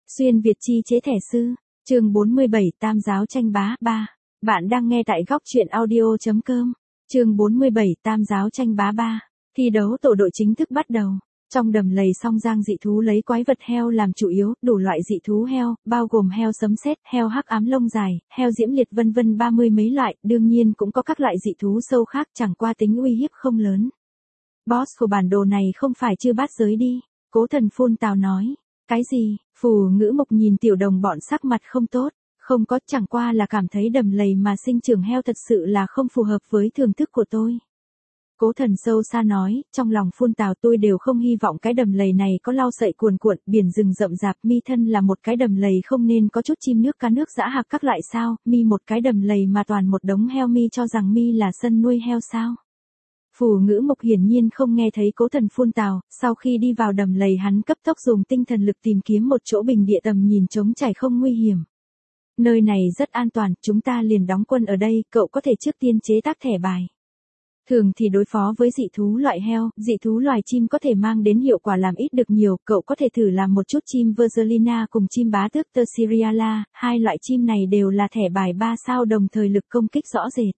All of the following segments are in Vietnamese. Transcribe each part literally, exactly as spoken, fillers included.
Xuyên Việt chi chế thẻ sư, chương bốn mươi bảy Tam giáo tranh bá ba. Bạn đang nghe tại góc truyện audio.com. Chương bốn mươi bảy Tam giáo tranh bá ba. Thi đấu tổ đội chính thức bắt đầu. Trong đầm lầy Song Giang dị thú lấy quái vật heo làm chủ yếu, đủ loại dị thú heo, bao gồm heo sấm sét, heo hắc ám lông dài, heo diễm liệt vân vân ba mươi mấy loại, đương nhiên cũng có các loại dị thú sâu khác chẳng qua tính uy hiếp không lớn. Boss của bản đồ này không phải chư bát giới đi, Cố Thần phun tào nói. Cái gì? Phù Ngữ Mộc nhìn tiểu đồng bọn sắc mặt không tốt, không có, chẳng qua là cảm thấy đầm lầy mà sinh trưởng heo thật sự là không phù hợp với thưởng thức của tôi. Cố Thần sâu xa nói, trong lòng phun tào tôi đều không hy vọng cái đầm lầy này có lau sậy cuồn cuộn, biển rừng rậm rạp, mi thân là một cái đầm lầy không nên có chút chim nước cá nước dã hạc các loại sao, mi một cái đầm lầy mà toàn một đống heo mi cho rằng mi là sân nuôi heo sao. Phù Ngữ Mộc hiển nhiên không nghe thấy Cố Thần phun tào, sau khi đi vào đầm lầy hắn cấp tốc dùng tinh thần lực tìm kiếm một chỗ bình địa tầm nhìn trống trải không nguy hiểm. Nơi này rất an toàn, chúng ta liền đóng quân ở đây, cậu có thể trước tiên chế tác thẻ bài. Thường thì đối phó với dị thú loại heo, dị thú loài chim có thể mang đến hiệu quả làm ít được nhiều, cậu có thể thử làm một chút chim Vergelina cùng chim bá tước Tersiriala, hai loại chim này đều là thẻ bài ba sao đồng thời lực công kích rõ rệt.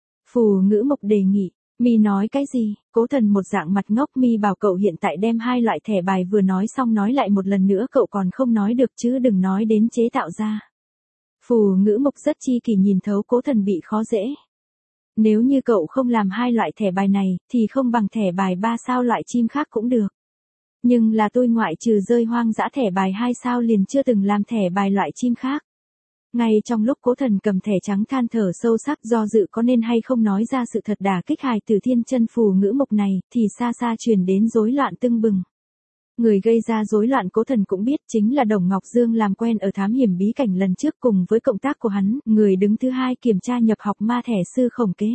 Phù Ngữ Mộc đề nghị. Mi nói cái gì? Cố Thần một dạng mặt ngốc. Mi bảo cậu hiện tại đem hai loại thẻ bài vừa nói xong nói lại một lần nữa cậu còn không nói được chứ đừng nói đến chế tạo ra. Phù Ngữ Mộc rất chi kỳ nhìn thấu Cố Thần bị khó dễ. Nếu như cậu không làm hai loại thẻ bài này, thì không bằng thẻ bài ba sao loại chim khác cũng được. Nhưng là tôi ngoại trừ rơi hoang dã thẻ bài hai sao liền chưa từng làm thẻ bài loại chim khác. Ngay trong lúc Cố Thần cầm thẻ trắng than thở sâu sắc do dự có nên hay không nói ra sự thật đả kích hài từ thiên chân Phù Ngữ Mộc này, thì xa xa truyền đến rối loạn tưng bừng. Người gây ra rối loạn Cố Thần cũng biết chính là Đồng Ngọc Dương làm quen ở thám hiểm bí cảnh lần trước cùng với cộng tác của hắn, người đứng thứ hai kiểm tra nhập học ma thẻ sư Khổng Kế.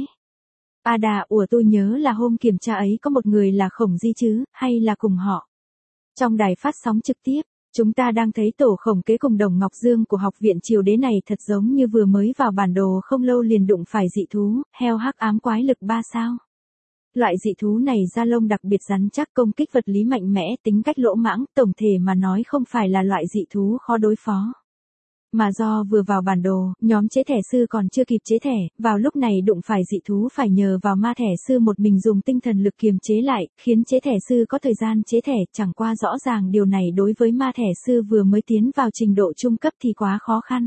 A đà, ủa tôi nhớ là hôm kiểm tra ấy có một người là Khổng Di chứ, hay là cùng họ. Trong đài phát sóng trực tiếp. Chúng ta đang thấy tổ Khổng Kế cùng Đồng Ngọc Dương của học viện Triều Đế này thật giống như vừa mới vào bản đồ không lâu liền đụng phải dị thú, heo hắc ám quái lực ba sao. Loại dị thú này da lông đặc biệt rắn chắc, công kích vật lý mạnh mẽ, tính cách lỗ mãng, tổng thể mà nói không phải là loại dị thú khó đối phó. Mà do vừa vào bản đồ, nhóm chế thẻ sư còn chưa kịp chế thẻ, vào lúc này đụng phải dị thú phải nhờ vào ma thẻ sư một mình dùng tinh thần lực kiềm chế lại, khiến chế thẻ sư có thời gian chế thẻ, chẳng qua rõ ràng điều này đối với ma thẻ sư vừa mới tiến vào trình độ trung cấp thì quá khó khăn.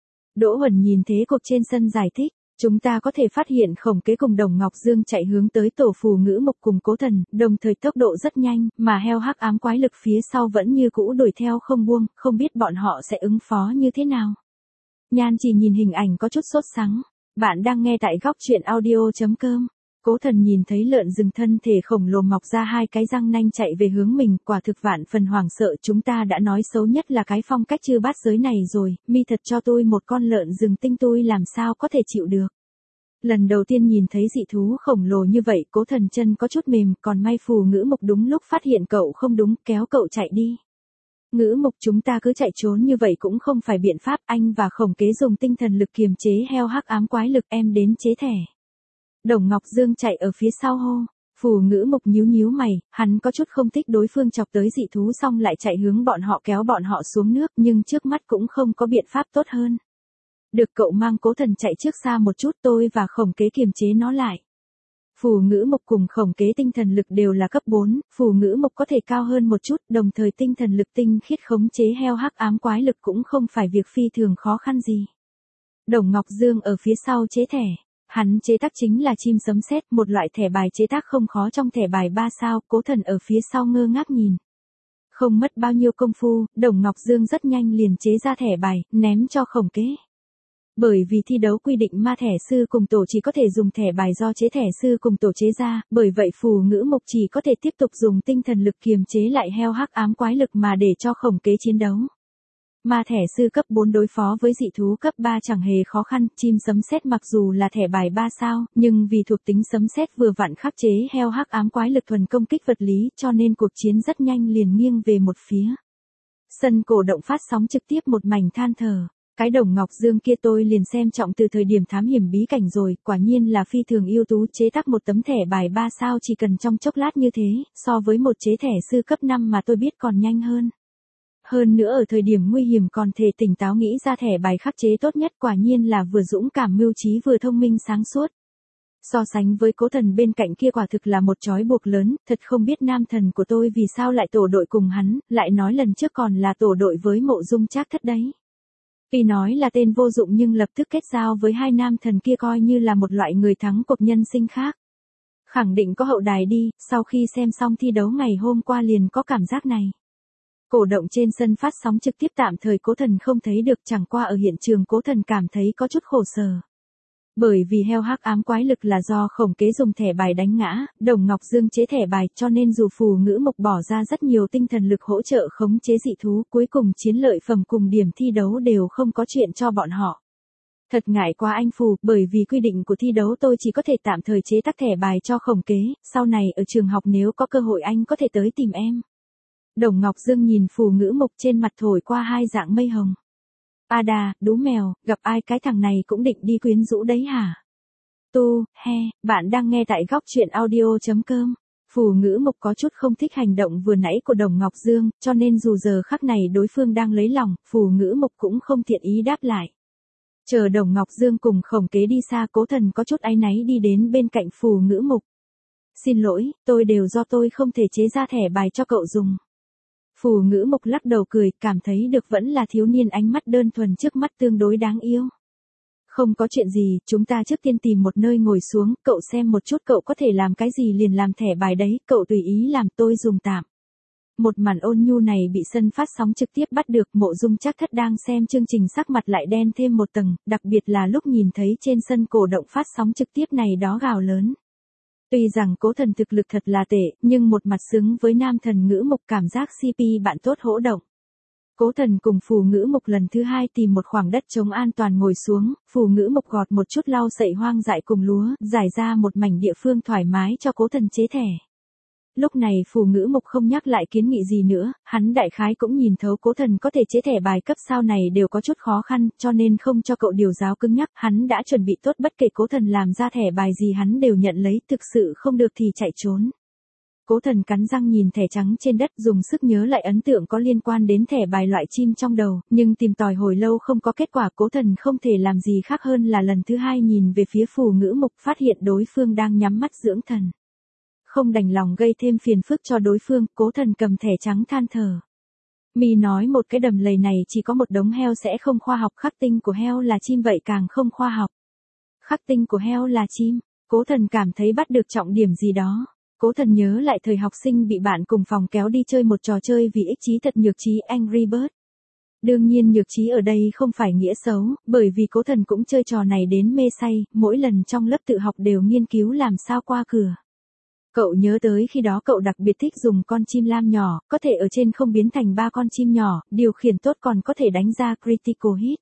Đỗ Huẩn nhìn thế cục trên sân giải thích. Chúng ta có thể phát hiện Khổng Kế cùng Đồng Ngọc Dương chạy hướng tới tổ Phù Ngữ Mộc cùng Cố Thần, đồng thời tốc độ rất nhanh, mà heo hắc ám quái lực phía sau vẫn như cũ đuổi theo không buông, không biết bọn họ sẽ ứng phó như thế nào. Nhan chỉ nhìn hình ảnh có chút sốt sắng. Bạn đang nghe tại góc truyện audio.com. Cố Thần nhìn thấy lợn rừng thân thể khổng lồ mọc ra hai cái răng nanh chạy về hướng mình, quả thực vạn phần hoảng sợ. Chúng ta đã nói xấu nhất là cái phong cách chư bát giới này rồi, mi thật cho tôi một con lợn rừng tinh tôi làm sao có thể chịu được. Lần đầu tiên nhìn thấy dị thú khổng lồ như vậy, Cố Thần chân có chút mềm, còn may Phù Ngữ Mộc đúng lúc phát hiện cậu không đúng, kéo cậu chạy đi. Ngữ Mộc, chúng ta cứ chạy trốn như vậy cũng không phải biện pháp, anh và Khổng Kế dùng tinh thần lực kiềm chế heo hắc ám quái lực, em đến chế thẻ. Đồng Ngọc Dương chạy ở phía sau hô. Phù Ngữ Mộc nhíu nhíu mày, hắn có chút không thích đối phương chọc tới dị thú xong lại chạy hướng bọn họ kéo bọn họ xuống nước, nhưng trước mắt cũng không có biện pháp tốt hơn. Được, cậu mang Cố Thần chạy trước xa một chút, tôi và Khổng Kế kiềm chế nó lại. Phù Ngữ Mộc cùng Khổng Kế tinh thần lực đều là cấp bốn, Phù Ngữ Mộc có thể cao hơn một chút, đồng thời tinh thần lực tinh khiết khống chế heo hắc ám quái lực cũng không phải việc phi thường khó khăn gì. Đồng Ngọc Dương ở phía sau chế thẻ. Hắn chế tác chính là chim sấm sét, một loại thẻ bài chế tác không khó trong thẻ bài ba sao, Cố Thần ở phía sau ngơ ngác nhìn. Không mất bao nhiêu công phu, Đồng Ngọc Dương rất nhanh liền chế ra thẻ bài, ném cho Khổng Kế. Bởi vì thi đấu quy định ma thẻ sư cùng tổ chỉ có thể dùng thẻ bài do chế thẻ sư cùng tổ chế ra, bởi vậy Phù Ngữ Mộc chỉ có thể tiếp tục dùng tinh thần lực kiềm chế lại heo hắc ám quái lực mà để cho Khổng Kế chiến đấu. Ma thẻ sư cấp bốn đối phó với dị thú cấp ba chẳng hề khó khăn, chim sấm sét mặc dù là thẻ bài ba sao, nhưng vì thuộc tính sấm sét vừa vặn khắc chế heo hắc ám quái lực thuần công kích vật lý, cho nên cuộc chiến rất nhanh liền nghiêng về một phía. Sân cổ động phát sóng trực tiếp một mảnh than thở. Cái Đồng Ngọc Dương kia tôi liền xem trọng từ thời điểm thám hiểm bí cảnh rồi, quả nhiên là phi thường ưu tú, chế tác một tấm thẻ bài ba sao chỉ cần trong chốc lát như thế, so với một chế thẻ sư cấp năm mà tôi biết còn nhanh hơn. Hơn nữa ở thời điểm nguy hiểm còn thể tỉnh táo nghĩ ra thẻ bài khắc chế tốt nhất, quả nhiên là vừa dũng cảm mưu trí vừa thông minh sáng suốt. So sánh với Cố Thần bên cạnh kia quả thực là một trói buộc lớn, thật không biết nam thần của tôi vì sao lại tổ đội cùng hắn, lại nói lần trước còn là tổ đội với Mộ Dung Trác Thất đấy. Tuy nói là tên vô dụng nhưng lập tức kết giao với hai nam thần kia coi như là một loại người thắng cuộc nhân sinh khác. Khẳng định có hậu đài đi, sau khi xem xong thi đấu ngày hôm qua liền có cảm giác này. Cổ động trên sân phát sóng trực tiếp tạm thời Cố Thần không thấy được, chẳng qua ở hiện trường Cố Thần cảm thấy có chút khổ sở. Bởi vì heo hắc ám quái lực là do Khổng Kế dùng thẻ bài đánh ngã, Đồng Ngọc Dương chế thẻ bài, cho nên dù Phù Ngữ Mộc bỏ ra rất nhiều tinh thần lực hỗ trợ khống chế dị thú, cuối cùng chiến lợi phẩm cùng điểm thi đấu đều không có chuyện cho bọn họ. Thật ngại quá anh Phù, bởi vì quy định của thi đấu tôi chỉ có thể tạm thời chế tác thẻ bài cho Khổng Kế, sau này ở trường học nếu có cơ hội anh có thể tới tìm em. Đồng Ngọc Dương nhìn Phù Ngữ Mộc trên mặt thổi qua hai dạng mây hồng. A đà, đú mèo, gặp ai cái thằng này cũng định đi quyến rũ đấy hả? Tu, he, bạn đang nghe tại góc truyện audio chấm com. Phù Ngữ Mộc có chút không thích hành động vừa nãy của Đồng Ngọc Dương, cho nên dù giờ khắc này đối phương đang lấy lòng, Phù Ngữ Mộc cũng không thiện ý đáp lại. Chờ Đồng Ngọc Dương cùng Khổng Kế đi xa, Cố Thần có chút áy náy đi đến bên cạnh Phù Ngữ Mộc. Xin lỗi, tôi đều do tôi không thể chế ra thẻ bài cho cậu dùng. Phù Ngữ Mộc lắc đầu cười, cảm thấy được vẫn là thiếu niên ánh mắt đơn thuần trước mắt tương đối đáng yêu. Không có chuyện gì, chúng ta trước tiên tìm một nơi ngồi xuống, cậu xem một chút cậu có thể làm cái gì liền làm thẻ bài đấy, cậu tùy ý làm, tôi dùng tạm. Một màn ôn nhu này bị sân phát sóng trực tiếp bắt được, Mộ Dung Trác Thất đang xem chương trình sắc mặt lại đen thêm một tầng, đặc biệt là lúc nhìn thấy trên sân cổ động phát sóng trực tiếp này đó gào lớn. Tuy rằng Cố Thần thực lực thật là tệ, nhưng một mặt xứng với nam thần Ngữ Mộc, cảm giác xê pê bạn tốt hỗ động. Cố Thần cùng Phù Ngữ Mộc lần thứ hai tìm một khoảng đất trống an toàn ngồi xuống, Phù Ngữ Mộc gọt một chút lau sậy hoang dại cùng lúa, giải ra một mảnh địa phương thoải mái cho Cố Thần chế thẻ. Lúc này Phù Ngữ Mộc không nhắc lại kiến nghị gì nữa, hắn đại khái cũng nhìn thấu Cố Thần có thể chế thẻ bài cấp sao này đều có chút khó khăn, cho nên không cho cậu điều giáo cứng nhắc, hắn đã chuẩn bị tốt bất kể Cố Thần làm ra thẻ bài gì hắn đều nhận lấy, thực sự không được thì chạy trốn. Cố Thần cắn răng nhìn thẻ trắng trên đất, dùng sức nhớ lại ấn tượng có liên quan đến thẻ bài loại chim trong đầu, nhưng tìm tòi hồi lâu không có kết quả. Cố Thần không thể làm gì khác hơn là lần thứ hai nhìn về phía Phù Ngữ Mộc, phát hiện đối phương đang nhắm mắt dưỡng thần. Không đành lòng gây thêm phiền phức cho đối phương, Cố Thần cầm thẻ trắng than thở. Mi nói một cái đầm lầy này chỉ có một đống heo sẽ không khoa học, khắc tinh của heo là chim vậy càng không khoa học. Khắc tinh của heo là chim, Cố Thần cảm thấy bắt được trọng điểm gì đó. Cố Thần nhớ lại thời học sinh bị bạn cùng phòng kéo đi chơi một trò chơi vì ích trí thật nhược trí Angry Birds. Đương nhiên nhược trí ở đây không phải nghĩa xấu, bởi vì Cố Thần cũng chơi trò này đến mê say, mỗi lần trong lớp tự học đều nghiên cứu làm sao qua cửa. Cậu nhớ tới khi đó cậu đặc biệt thích dùng con chim lam nhỏ, có thể ở trên không biến thành ba con chim nhỏ, điều khiển tốt còn có thể đánh ra critical hit.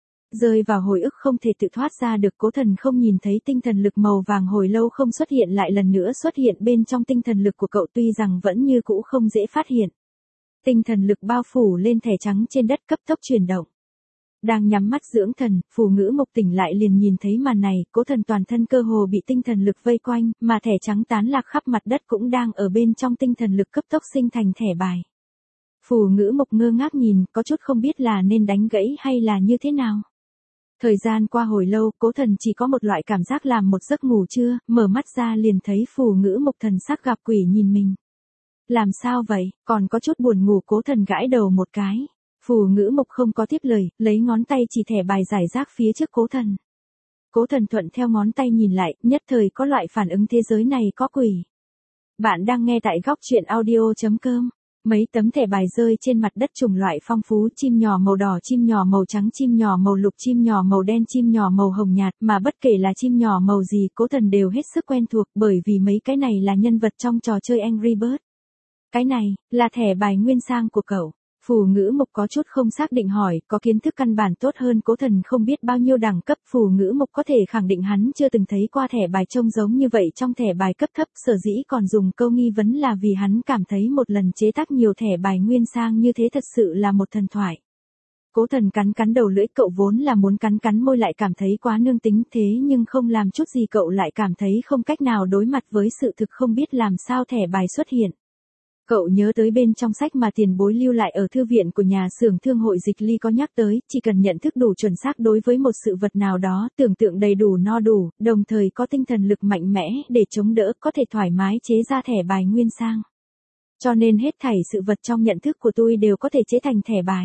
Rơi vào hồi ức không thể tự thoát ra được, Cố Thần không nhìn thấy tinh thần lực màu vàng hồi lâu không xuất hiện lại lần nữa xuất hiện bên trong tinh thần lực của cậu, tuy rằng vẫn như cũ không dễ phát hiện. Tinh thần lực bao phủ lên thẻ trắng trên đất cấp tốc chuyển động. Đang nhắm mắt dưỡng thần, Phù Ngữ Mộc tỉnh lại liền nhìn thấy màn này, Cố Thần toàn thân cơ hồ bị tinh thần lực vây quanh, mà thẻ trắng tán lạc khắp mặt đất cũng đang ở bên trong tinh thần lực cấp tốc sinh thành thẻ bài. Phù Ngữ Mộc ngơ ngác nhìn, có chút không biết là nên đánh gãy hay là như thế nào. Thời gian qua hồi lâu, Cố Thần chỉ có một loại cảm giác làm một giấc ngủ trưa, mở mắt ra liền thấy Phù Ngữ Mộc thần sắc gặp quỷ nhìn mình. Làm sao vậy, còn có chút buồn ngủ, Cố Thần gãi đầu một cái. Phù Ngữ Mộc không có tiếp lời, lấy ngón tay chỉ thẻ bài giải rác phía trước Cố Thần. Cố Thần thuận theo ngón tay nhìn lại, nhất thời có loại phản ứng thế giới này có quỷ. Bạn đang nghe tại góc truyện audio chấm com. Mấy tấm thẻ bài rơi trên mặt đất chủng loại phong phú, chim nhỏ màu đỏ, chim nhỏ màu trắng, chim nhỏ màu lục, chim nhỏ màu đen, chim nhỏ màu hồng nhạt, mà bất kể là chim nhỏ màu gì, Cố Thần đều hết sức quen thuộc, bởi vì mấy cái này là nhân vật trong trò chơi Angry Birds. Cái này, là thẻ bài nguyên sang của cậu. Phù Ngữ Mộc có chút không xác định hỏi, có kiến thức căn bản tốt hơn Cố Thần không biết bao nhiêu đẳng cấp. Phù Ngữ Mộc có thể khẳng định hắn chưa từng thấy qua thẻ bài trông giống như vậy trong thẻ bài cấp thấp, sở dĩ còn dùng câu nghi vấn là vì hắn cảm thấy một lần chế tác nhiều thẻ bài nguyên sang như thế thật sự là một thần thoại. Cố Thần cắn cắn đầu lưỡi, cậu vốn là muốn cắn cắn môi lại cảm thấy quá nương tính, thế nhưng không làm chút gì cậu lại cảm thấy không cách nào đối mặt với sự thực, không biết làm sao thẻ bài xuất hiện. Cậu nhớ tới bên trong sách mà tiền bối lưu lại ở thư viện của nhà xưởng thương hội Dịch Ly có nhắc tới, chỉ cần nhận thức đủ chuẩn xác đối với một sự vật nào đó, tưởng tượng đầy đủ no đủ, đồng thời có tinh thần lực mạnh mẽ để chống đỡ, có thể thoải mái chế ra thẻ bài nguyên sang. Cho nên hết thảy sự vật trong nhận thức của tôi đều có thể chế thành thẻ bài.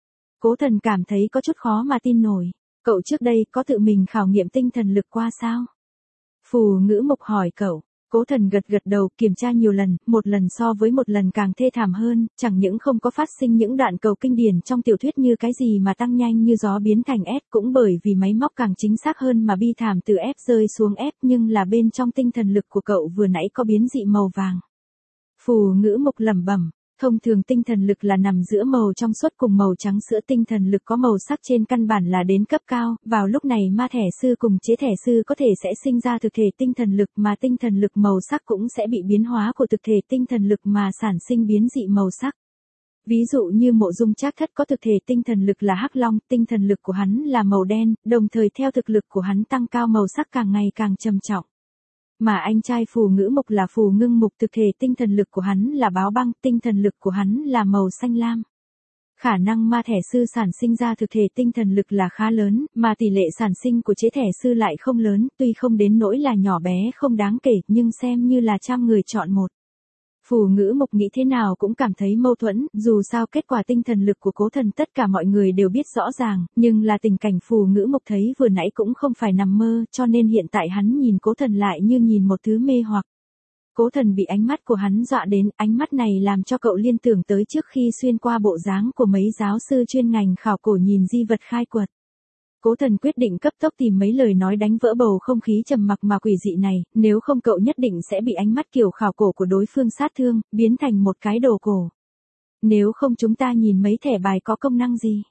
Cố Thần cảm thấy có chút khó mà tin nổi. Cậu trước đây có tự mình khảo nghiệm tinh thần lực qua sao? Phù Ngữ Mục hỏi cậu. Cố Thần gật gật đầu, kiểm tra nhiều lần, một lần so với một lần càng thê thảm hơn, chẳng những không có phát sinh những đoạn cầu kinh điển trong tiểu thuyết như cái gì mà tăng nhanh như gió biến thành S, cũng bởi vì máy móc càng chính xác hơn mà bi thảm từ F rơi xuống F, nhưng là bên trong tinh thần lực của cậu vừa nãy có biến dị màu vàng. Phù Ngữ Mục lẩm bẩm. Thông thường tinh thần lực là nằm giữa màu trong suốt cùng màu trắng sữa, tinh thần lực có màu sắc trên căn bản là đến cấp cao, vào lúc này ma thẻ sư cùng chế thẻ sư có thể sẽ sinh ra thực thể tinh thần lực, mà tinh thần lực màu sắc cũng sẽ bị biến hóa của thực thể tinh thần lực mà sản sinh biến dị màu sắc. Ví dụ như Mộ Dung Trác Thất có thực thể tinh thần lực là hắc long, tinh thần lực của hắn là màu đen, đồng thời theo thực lực của hắn tăng cao màu sắc càng ngày càng trầm trọng. Mà anh trai Phù Ngữ Mục là Phù Ngưng Mục, thực thể tinh thần lực của hắn là báo băng, tinh thần lực của hắn là màu xanh lam. Khả năng ma thẻ sư sản sinh ra thực thể tinh thần lực là khá lớn, mà tỷ lệ sản sinh của chế thẻ sư lại không lớn, tuy không đến nỗi là nhỏ bé không đáng kể, nhưng xem như là trăm người chọn một. Phù Ngữ Mục nghĩ thế nào cũng cảm thấy mâu thuẫn, dù sao kết quả tinh thần lực của Cố Thần tất cả mọi người đều biết rõ ràng, nhưng là tình cảnh Phù Ngữ Mục thấy vừa nãy cũng không phải nằm mơ, cho nên hiện tại hắn nhìn Cố Thần lại như nhìn một thứ mê hoặc. Cố Thần bị ánh mắt của hắn dọa đến, ánh mắt này làm cho cậu liên tưởng tới trước khi xuyên qua bộ dáng của mấy giáo sư chuyên ngành khảo cổ nhìn di vật khai quật. Cố Thần quyết định cấp tốc tìm mấy lời nói đánh vỡ bầu không khí trầm mặc mà quỷ dị này, nếu không cậu nhất định sẽ bị ánh mắt kiểu khảo cổ của đối phương sát thương, biến thành một cái đồ cổ. Nếu không chúng ta nhìn mấy thẻ bài có công năng gì?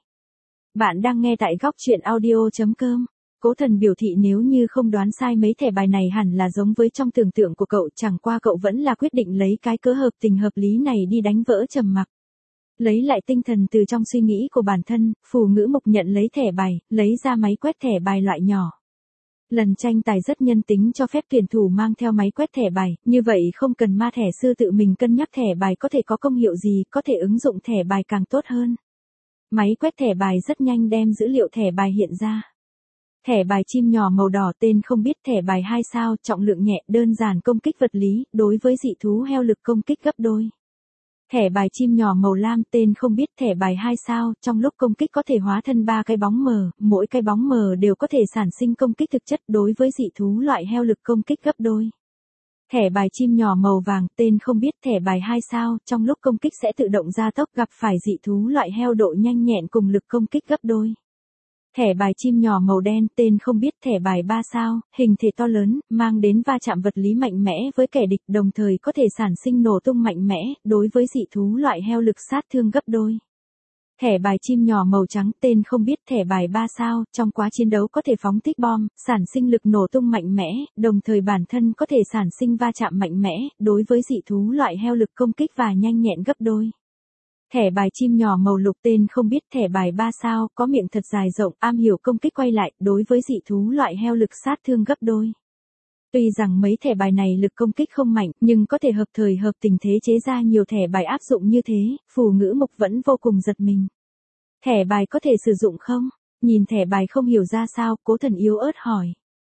Bạn đang nghe tại góc truyện audio chấm com. Cố Thần biểu thị nếu như không đoán sai mấy thẻ bài này hẳn là giống với trong tưởng tượng của cậu, chẳng qua cậu vẫn là quyết định lấy cái cớ hợp tình hợp lý này đi đánh vỡ trầm mặc. Lấy lại tinh thần từ trong suy nghĩ của bản thân, Phù Ngữ Mục nhận lấy thẻ bài, lấy ra máy quét thẻ bài loại nhỏ. Lần tranh tài rất nhân tính cho phép tuyển thủ mang theo máy quét thẻ bài, như vậy không cần ma thẻ sư tự mình cân nhắc thẻ bài có thể có công hiệu gì, có thể ứng dụng thẻ bài càng tốt hơn. Máy quét thẻ bài rất nhanh đem dữ liệu thẻ bài hiện ra. Thẻ bài chim nhỏ màu đỏ tên không biết, thẻ bài hai sao, trọng lượng nhẹ, đơn giản, công kích vật lý, đối với dị thú heo lực công kích gấp đôi. Thẻ bài chim nhỏ màu lam tên không biết, thẻ bài hai sao, trong lúc công kích có thể hóa thân ba cái bóng mờ, mỗi cái bóng mờ đều có thể sản sinh công kích thực chất, đối với dị thú loại heo lực công kích gấp đôi. Thẻ bài chim nhỏ màu vàng tên không biết, thẻ bài hai sao, trong lúc công kích sẽ tự động gia tốc, gặp phải dị thú loại heo độ nhanh nhẹn cùng lực công kích gấp đôi. Thẻ bài chim nhỏ màu đen tên không biết, thẻ bài ba sao, hình thể to lớn, mang đến va chạm vật lý mạnh mẽ với kẻ địch, đồng thời có thể sản sinh nổ tung mạnh mẽ, đối với dị thú loại heo lực sát thương gấp đôi. Thẻ bài chim nhỏ màu trắng tên không biết, thẻ bài ba sao, trong quá chiến đấu có thể phóng thích bom, sản sinh lực nổ tung mạnh mẽ, đồng thời bản thân có thể sản sinh va chạm mạnh mẽ, đối với dị thú loại heo lực công kích và nhanh nhẹn gấp đôi. Thẻ bài chim nhỏ màu lục tên không biết, thẻ bài ba sao, có miệng thật dài rộng, am hiểu công kích quay lại, đối với dị thú loại heo lực sát thương gấp đôi. Tuy rằng mấy thẻ bài này lực công kích không mạnh, nhưng có thể hợp thời hợp tình thế chế ra nhiều thẻ bài áp dụng như thế, Phù Ngữ Mục vẫn vô cùng giật mình. Thẻ bài có thể sử dụng không? Nhìn thẻ bài không hiểu ra sao, Cố Thần yếu ớt hỏi.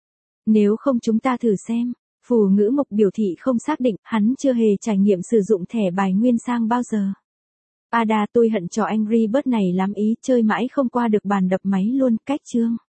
Nếu không chúng ta thử xem. Phù Ngữ Mục biểu thị không xác định, hắn chưa hề trải nghiệm sử dụng thẻ bài nguyên sang bao giờ. Ada, tôi hận trò Angry Birds này lắm ý, chơi mãi không qua được bàn đập máy luôn, cách chương.